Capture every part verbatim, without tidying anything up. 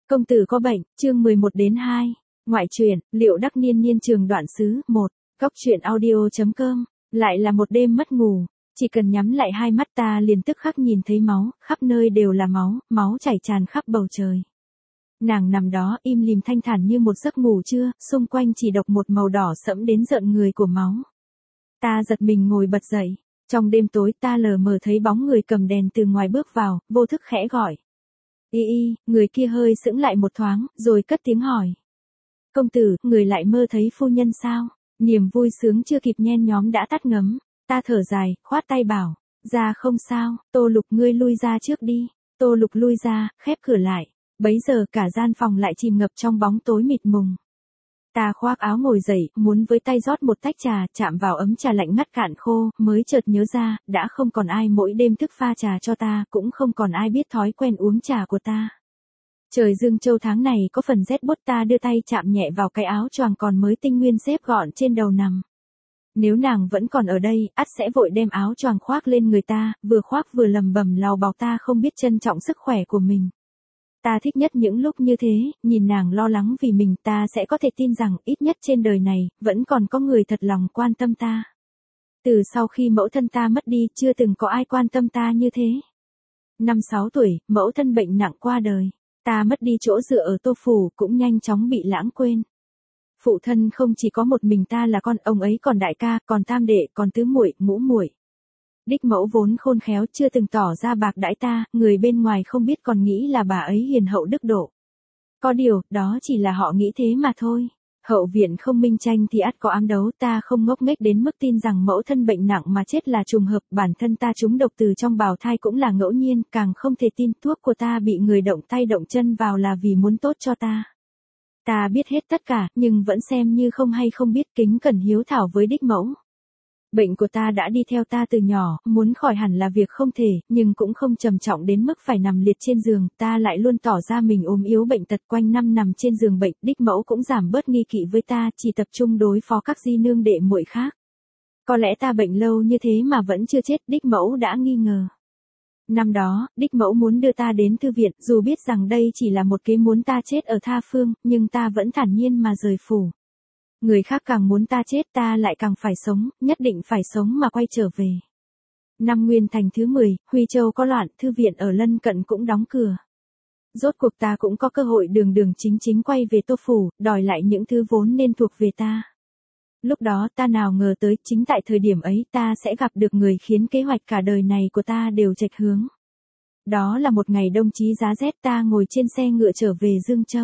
Công tử có bệnh, chương mười một đến hai. Ngoại truyện, Liệu Đắc Niên Niên Trường Đoạn Sứ, một. Góc truyện audio.com. Lại là một đêm mất ngủ, chỉ cần nhắm lại hai mắt ta liền tức khắc nhìn thấy máu, khắp nơi đều là máu, máu chảy tràn khắp bầu trời. Nàng nằm đó im lìm thanh thản như một giấc ngủ trưa, xung quanh chỉ độc một màu đỏ sẫm đến rợn người của máu. Ta giật mình ngồi bật dậy, trong đêm tối ta lờ mờ thấy bóng người cầm đèn từ ngoài bước vào, vô thức khẽ gọi. Y y, người kia hơi sững lại một thoáng, rồi cất tiếng hỏi. Công tử, người lại mơ thấy phu nhân sao? Niềm vui sướng chưa kịp nhen nhóm đã tắt ngấm, ta thở dài, khoát tay bảo, ra không sao, Tô Lục ngươi lui ra trước đi. Tô Lục lui ra, khép cửa lại, bấy giờ cả gian phòng lại chìm ngập trong bóng tối mịt mùng. Ta khoác áo ngồi dậy, muốn với tay rót một tách trà, chạm vào ấm trà lạnh ngắt cạn khô, mới chợt nhớ ra, đã không còn ai mỗi đêm thức pha trà cho ta, cũng không còn ai biết thói quen uống trà của ta. Trời Dương Châu tháng này có phần rét buốt, ta đưa tay chạm nhẹ vào cái áo choàng còn mới tinh nguyên xếp gọn trên đầu nằm. Nếu nàng vẫn còn ở đây, ắt sẽ vội đem áo choàng khoác lên người ta, vừa khoác vừa lầm bầm lào bảo ta không biết trân trọng sức khỏe của mình. Ta thích nhất những lúc như thế, nhìn nàng lo lắng vì mình, ta sẽ có thể tin rằng ít nhất trên đời này, vẫn còn có người thật lòng quan tâm ta. Từ sau khi mẫu thân ta mất đi, chưa từng có ai quan tâm ta như thế. Năm sáu tuổi, mẫu thân bệnh nặng qua đời. Ta mất đi chỗ dựa ở Tô Phủ, cũng nhanh chóng bị lãng quên. Phụ thân không chỉ có một mình ta là con, ông ấy còn đại ca, còn tam đệ, còn tứ muội, ngũ muội. Đích mẫu vốn khôn khéo, chưa từng tỏ ra bạc đãi ta, người bên ngoài không biết còn nghĩ là bà ấy hiền hậu đức độ. Có điều, đó chỉ là họ nghĩ thế mà thôi. Hậu viện không minh tranh thì ắt có ám đấu, ta không ngốc nghếch đến mức tin rằng mẫu thân bệnh nặng mà chết là trùng hợp, bản thân ta trúng độc từ trong bào thai cũng là ngẫu nhiên, càng không thể tin thuốc của ta bị người động tay động chân vào là vì muốn tốt cho ta. Ta biết hết tất cả, nhưng vẫn xem như không hay không biết, kính cẩn hiếu thảo với đích mẫu. Bệnh của ta đã đi theo ta từ nhỏ, muốn khỏi hẳn là việc không thể, nhưng cũng không trầm trọng đến mức phải nằm liệt trên giường, ta lại luôn tỏ ra mình ốm yếu bệnh tật, quanh năm nằm trên giường bệnh, đích mẫu cũng giảm bớt nghi kỵ với ta, chỉ tập trung đối phó các di nương đệ muội khác. Có lẽ ta bệnh lâu như thế mà vẫn chưa chết, đích mẫu đã nghi ngờ. Năm đó, đích mẫu muốn đưa ta đến thư viện, dù biết rằng đây chỉ là một kế muốn ta chết ở tha phương, nhưng ta vẫn thản nhiên mà rời phủ. Người khác càng muốn ta chết, ta lại càng phải sống, nhất định phải sống mà quay trở về. Năm Nguyên Thành thứ mười, Huy Châu có loạn, thư viện ở lân cận cũng đóng cửa. Rốt cuộc ta cũng có cơ hội đường đường chính chính quay về Tô Phủ, đòi lại những thứ vốn nên thuộc về ta. Lúc đó ta nào ngờ tới, chính tại thời điểm ấy ta sẽ gặp được người khiến kế hoạch cả đời này của ta đều chệch hướng. Đó là một ngày đông chí giá rét, ta ngồi trên xe ngựa trở về Dương Châu.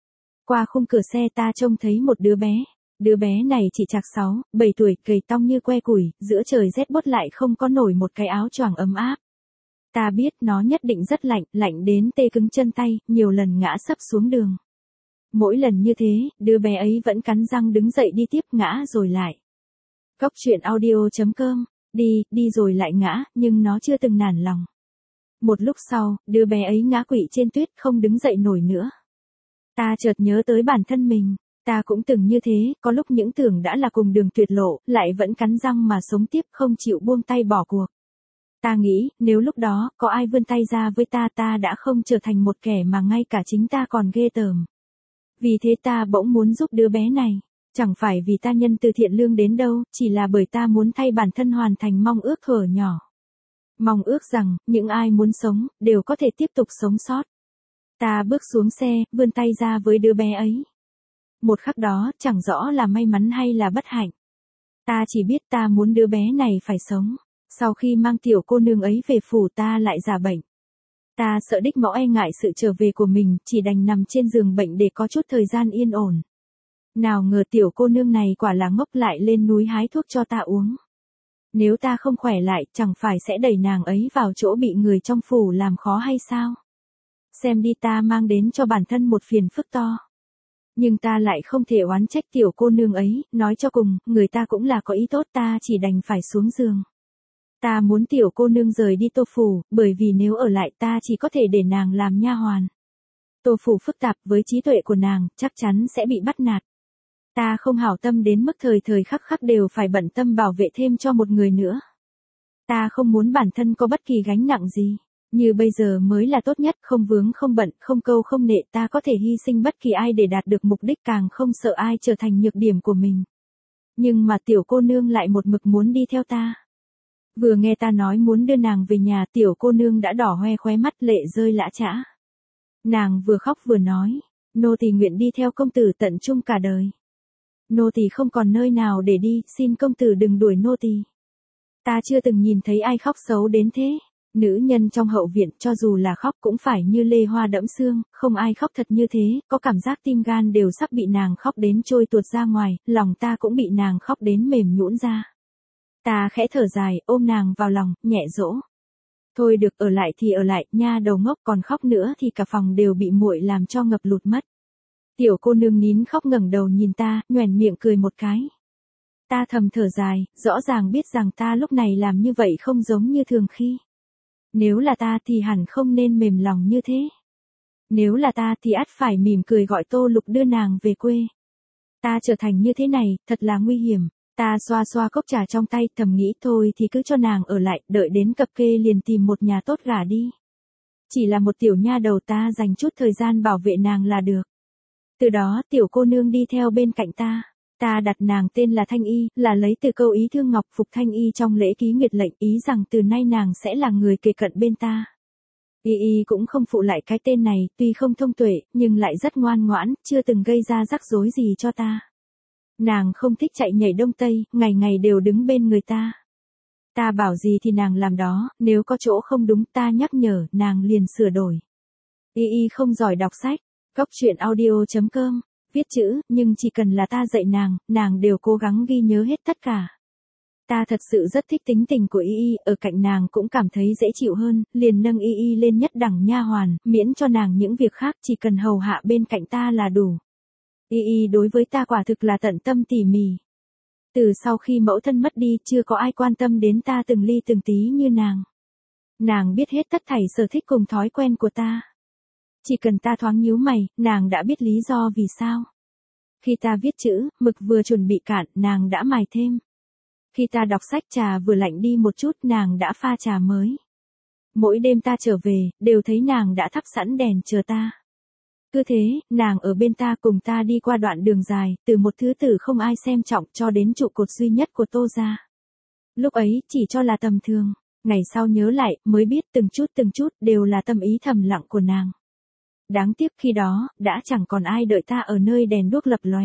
Qua khung cửa xe ta trông thấy một đứa bé. Đứa bé này chỉ chạc sáu, bảy tuổi, gầy tong như que củi, giữa trời rét buốt lại không có nổi một cái áo choàng ấm áp. Ta biết nó nhất định rất lạnh, lạnh đến tê cứng chân tay, nhiều lần ngã sấp xuống đường. Mỗi lần như thế, đứa bé ấy vẫn cắn răng đứng dậy đi tiếp, ngã rồi lại. Góc truyện audio.com, đi, đi rồi lại ngã, nhưng nó chưa từng nản lòng. Một lúc sau, đứa bé ấy ngã quỵ trên tuyết, không đứng dậy nổi nữa. Ta chợt nhớ tới bản thân mình. Ta cũng từng như thế, có lúc những tưởng đã là cùng đường tuyệt lộ, lại vẫn cắn răng mà sống tiếp, không chịu buông tay bỏ cuộc. Ta nghĩ, nếu lúc đó, có ai vươn tay ra với ta, ta đã không trở thành một kẻ mà ngay cả chính ta còn ghê tởm. Vì thế ta bỗng muốn giúp đứa bé này. Chẳng phải vì ta nhân từ thiện lương đến đâu, chỉ là bởi ta muốn thay bản thân hoàn thành mong ước thuở nhỏ. Mong ước rằng, những ai muốn sống, đều có thể tiếp tục sống sót. Ta bước xuống xe, vươn tay ra với đứa bé ấy. Một khắc đó, chẳng rõ là may mắn hay là bất hạnh. Ta chỉ biết ta muốn đứa bé này phải sống. Sau khi mang tiểu cô nương ấy về phủ, ta lại giả bệnh. Ta sợ đích mẫu e ngại sự trở về của mình, chỉ đành nằm trên giường bệnh để có chút thời gian yên ổn. Nào ngờ tiểu cô nương này quả là ngốc, lại lên núi hái thuốc cho ta uống. Nếu ta không khỏe lại, chẳng phải sẽ đẩy nàng ấy vào chỗ bị người trong phủ làm khó hay sao? Xem đi, ta mang đến cho bản thân một phiền phức to. Nhưng ta lại không thể oán trách tiểu cô nương ấy, nói cho cùng, người ta cũng là có ý tốt, ta chỉ đành phải xuống giường. Ta muốn tiểu cô nương rời đi Tô Phủ, bởi vì nếu ở lại ta chỉ có thể để nàng làm nha hoàn. Tô Phủ phức tạp, với trí tuệ của nàng, chắc chắn sẽ bị bắt nạt. Ta không hảo tâm đến mức thời thời khắc khắc đều phải bận tâm bảo vệ thêm cho một người nữa. Ta không muốn bản thân có bất kỳ gánh nặng gì. Như bây giờ mới là tốt nhất, không vướng không bận, không câu không nệ, ta có thể hy sinh bất kỳ ai để đạt được mục đích, càng không sợ ai trở thành nhược điểm của mình. Nhưng mà tiểu cô nương lại một mực muốn đi theo ta. Vừa nghe ta nói muốn đưa nàng về nhà, tiểu cô nương đã đỏ hoe khóe mắt, lệ rơi lã chã. Nàng vừa khóc vừa nói, nô tỳ nguyện đi theo công tử tận chung cả đời. Nô tỳ không còn nơi nào để đi, xin công tử đừng đuổi nô tỳ. Ta chưa từng nhìn thấy ai khóc xấu đến thế. Nữ nhân trong hậu viện cho dù là khóc cũng phải như lê hoa đẫm xương, không ai khóc thật như thế, có cảm giác tim gan đều sắp bị nàng khóc đến trôi tuột ra ngoài, lòng ta cũng bị nàng khóc đến mềm nhũn ra. Ta khẽ thở dài, ôm nàng vào lòng, nhẹ dỗ. Thôi được, ở lại thì ở lại, nha đầu ngốc, còn khóc nữa thì cả phòng đều bị muội làm cho ngập lụt mất. Tiểu cô nương nín khóc ngẩng đầu nhìn ta, nhoẻn miệng cười một cái. Ta thầm thở dài, rõ ràng biết rằng ta lúc này làm như vậy không giống như thường khi. Nếu là ta thì hẳn không nên mềm lòng như thế. Nếu là ta thì ắt phải mỉm cười gọi Tô Lục đưa nàng về quê. Ta trở thành như thế này, thật là nguy hiểm. Ta xoa xoa cốc trà trong tay, thầm nghĩ thôi thì cứ cho nàng ở lại, đợi đến cập kê liền tìm một nhà tốt gả đi. Chỉ là một tiểu nha đầu, ta dành chút thời gian bảo vệ nàng là được. Từ đó tiểu cô nương đi theo bên cạnh ta. Ta đặt nàng tên là Thanh Y, là lấy từ câu ý thương ngọc phục Thanh Y trong lễ ký nguyệt lệnh, ý rằng từ nay nàng sẽ là người kề cận bên ta. Y Y cũng không phụ lại cái tên này, tuy không thông tuệ, nhưng lại rất ngoan ngoãn, chưa từng gây ra rắc rối gì cho ta. Nàng không thích chạy nhảy đông tây, ngày ngày đều đứng bên người ta. Ta bảo gì thì nàng làm đó, nếu có chỗ không đúng ta nhắc nhở, nàng liền sửa đổi. Y Y không giỏi đọc sách, góc truyện audio chấm com, viết chữ, nhưng chỉ cần là ta dạy nàng, nàng đều cố gắng ghi nhớ hết tất cả. Ta thật sự rất thích tính tình của Y Y, ở cạnh nàng cũng cảm thấy dễ chịu hơn, liền nâng Y Y lên nhất đẳng nha hoàn, miễn cho nàng những việc khác, chỉ cần hầu hạ bên cạnh ta là đủ. Y Y đối với ta quả thực là tận tâm tỉ mỉ. Từ sau khi mẫu thân mất đi, chưa có ai quan tâm đến ta từng ly từng tí như nàng. Nàng biết hết tất thảy sở thích cùng thói quen của ta. Chỉ cần ta thoáng nhíu mày, nàng đã biết lý do vì sao. Khi ta viết chữ, mực vừa chuẩn bị cạn, nàng đã mài thêm. Khi ta đọc sách, trà vừa lạnh đi một chút, nàng đã pha trà mới. Mỗi đêm ta trở về, đều thấy nàng đã thắp sẵn đèn chờ ta. Cứ thế, nàng ở bên ta cùng ta đi qua đoạn đường dài, từ một thứ tử không ai xem trọng cho đến trụ cột duy nhất của Tô gia. Lúc ấy, chỉ cho là tầm thường. Ngày sau nhớ lại, mới biết từng chút từng chút đều là tâm ý thầm lặng của nàng. Đáng tiếc khi đó, đã chẳng còn ai đợi ta ở nơi đèn đuốc lập lòe.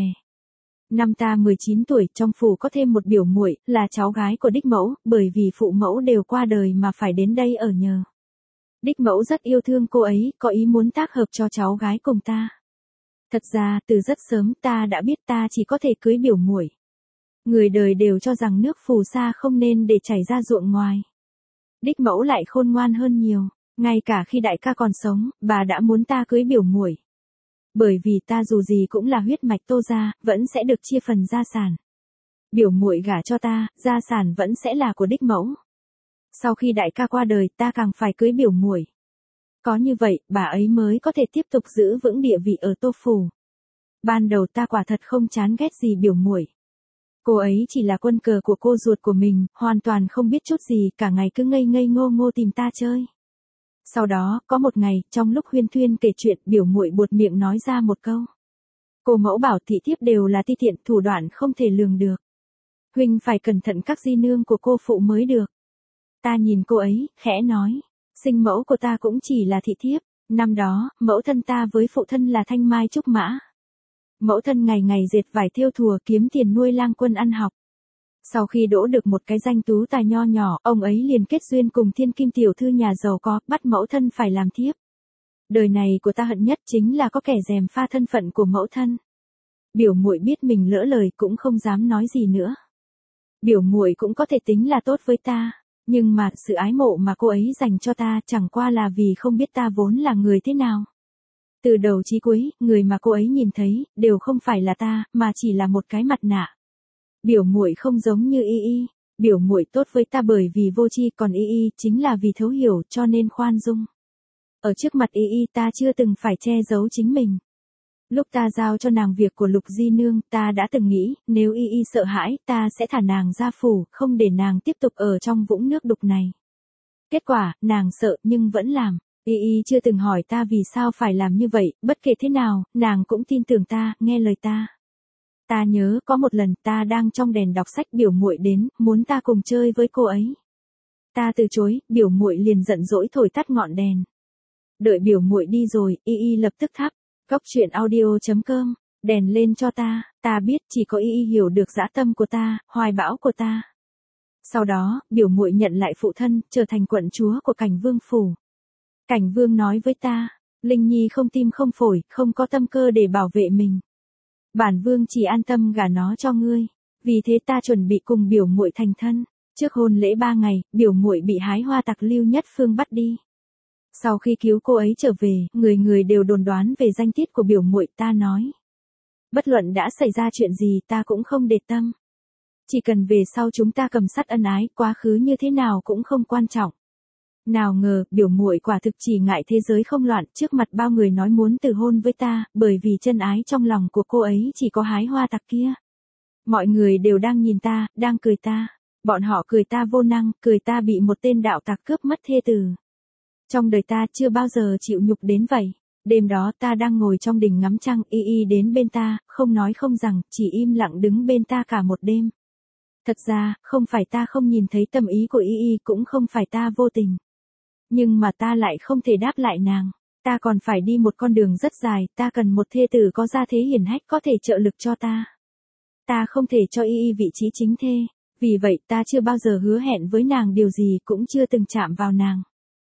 Năm ta mười chín tuổi, trong phủ có thêm một biểu muội, là cháu gái của đích mẫu, bởi vì phụ mẫu đều qua đời mà phải đến đây ở nhờ. Đích mẫu rất yêu thương cô ấy, có ý muốn tác hợp cho cháu gái cùng ta. Thật ra, từ rất sớm ta đã biết ta chỉ có thể cưới biểu muội. Người đời đều cho rằng nước phù sa không nên để chảy ra ruộng ngoài. Đích mẫu lại khôn ngoan hơn nhiều, ngay cả khi đại ca còn sống, bà đã muốn ta cưới biểu muội. Bởi vì ta dù gì cũng là huyết mạch Tô gia, vẫn sẽ được chia phần gia sản. Biểu muội gả cho ta, gia sản vẫn sẽ là của đích mẫu. Sau khi đại ca qua đời, ta càng phải cưới biểu muội. Có như vậy, bà ấy mới có thể tiếp tục giữ vững địa vị ở Tô phủ. Ban đầu ta quả thật không chán ghét gì biểu muội. Cô ấy chỉ là quân cờ của cô ruột của mình, hoàn toàn không biết chút gì, cả ngày cứ ngây ngây ngô ngô tìm ta chơi. Sau đó, có một ngày, trong lúc huyên thuyên kể chuyện, biểu muội buột miệng nói ra một câu. Cô mẫu bảo thị thiếp đều là ti tiện, thủ đoạn không thể lường được. Huynh phải cẩn thận các di nương của cô phụ mới được. Ta nhìn cô ấy, khẽ nói. Sinh mẫu của ta cũng chỉ là thị thiếp. Năm đó, mẫu thân ta với phụ thân là thanh mai trúc mã. Mẫu thân ngày ngày dệt vải thêu thùa kiếm tiền nuôi lang quân ăn học. Sau khi đỗ được một cái danh tú tài nho nhỏ, ông ấy liền kết duyên cùng thiên kim tiểu thư nhà giàu có, bắt mẫu thân phải làm thiếp. Đời này của ta hận nhất chính là có kẻ gièm pha thân phận của mẫu thân. Biểu muội biết mình lỡ lời cũng không dám nói gì nữa. Biểu muội cũng có thể tính là tốt với ta, nhưng mà sự ái mộ mà cô ấy dành cho ta chẳng qua là vì không biết ta vốn là người thế nào. Từ đầu chí cuối, người mà cô ấy nhìn thấy đều không phải là ta, mà chỉ là một cái mặt nạ. Biểu muội không giống như Y Y, biểu muội tốt với ta bởi vì vô tri, còn Y Y chính là vì thấu hiểu cho nên khoan dung. Ở trước mặt Y Y ta chưa từng phải che giấu chính mình. Lúc ta giao cho nàng việc của Lục Di Nương, ta đã từng nghĩ, nếu Y Y sợ hãi, ta sẽ thả nàng ra phủ, không để nàng tiếp tục ở trong vũng nước đục này. Kết quả, nàng sợ nhưng vẫn làm. Y Y chưa từng hỏi ta vì sao phải làm như vậy, bất kể thế nào, nàng cũng tin tưởng ta, nghe lời ta. Ta nhớ có một lần ta đang trong đèn đọc sách biểu muội đến, muốn ta cùng chơi với cô ấy. Ta từ chối, biểu muội liền giận dỗi thổi tắt ngọn đèn. Đợi biểu muội đi rồi, Y Y lập tức thắp. Góc truyện audio chấm com, đèn lên cho ta, ta biết chỉ có Y Y hiểu được dã tâm của ta, hoài bão của ta. Sau đó, biểu muội nhận lại phụ thân, trở thành quận chúa của Cảnh Vương phủ. Cảnh Vương nói với ta, Linh Nhi không tim không phổi, không có tâm cơ để bảo vệ mình. Bản Vương chỉ an tâm gả nó cho ngươi, vì thế ta chuẩn bị cùng biểu muội thành thân. Trước hôn lễ ba ngày, biểu muội bị hái hoa tặc Lưu Nhất Phương bắt đi. Sau khi cứu cô ấy trở về, người người đều đồn đoán về danh tiết của biểu muội, ta nói. Bất luận đã xảy ra chuyện gì ta cũng không để tâm. Chỉ cần về sau chúng ta cầm sắt ân ái, quá khứ như thế nào cũng không quan trọng. Nào ngờ, biểu muội quả thực chỉ ngại thế giới không loạn, trước mặt bao người nói muốn từ hôn với ta, bởi vì chân ái trong lòng của cô ấy chỉ có hái hoa tặc kia. Mọi người đều đang nhìn ta, đang cười ta. Bọn họ cười ta vô năng, cười ta bị một tên đạo tặc cướp mất thê tử. Trong đời ta chưa bao giờ chịu nhục đến vậy. Đêm đó ta đang ngồi trong đình ngắm trăng, Y Y đến bên ta, không nói không rằng, chỉ im lặng đứng bên ta cả một đêm. Thật ra, không phải ta không nhìn thấy tâm ý của Y Y, cũng không phải ta vô tình. Nhưng mà ta lại không thể đáp lại nàng. Ta còn phải đi một con đường rất dài, ta cần một thê tử có gia thế hiển hách có thể trợ lực cho ta. Ta không thể cho Y Y vị trí chính thê. Vì vậy ta chưa bao giờ hứa hẹn với nàng điều gì, cũng chưa từng chạm vào nàng.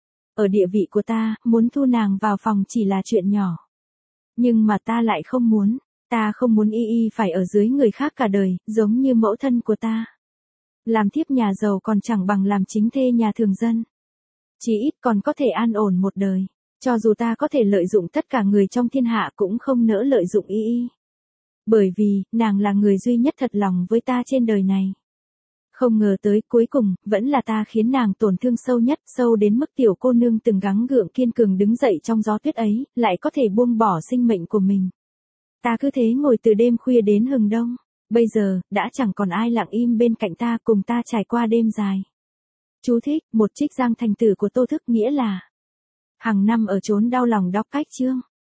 Ở địa vị của ta, muốn thu nàng vào phòng chỉ là chuyện nhỏ. Nhưng mà ta lại không muốn. Ta không muốn Y Y phải ở dưới người khác cả đời, giống như mẫu thân của ta. Làm thiếp nhà giàu còn chẳng bằng làm chính thê nhà thường dân. Chỉ ít còn có thể an ổn một đời. Cho dù ta có thể lợi dụng tất cả người trong thiên hạ cũng không nỡ lợi dụng Y Y. Bởi vì, nàng là người duy nhất thật lòng với ta trên đời này. Không ngờ tới cuối cùng, vẫn là ta khiến nàng tổn thương sâu nhất, sâu đến mức tiểu cô nương từng gắng gượng kiên cường đứng dậy trong gió tuyết ấy, lại có thể buông bỏ sinh mệnh của mình. Ta cứ thế ngồi từ đêm khuya đến hừng đông. Bây giờ, đã chẳng còn ai lặng im bên cạnh ta cùng ta trải qua đêm dài. Chú thích, một trích giang thành tử của Tô Thức, nghĩa là hàng năm ở chốn đau lòng đọc cách chương.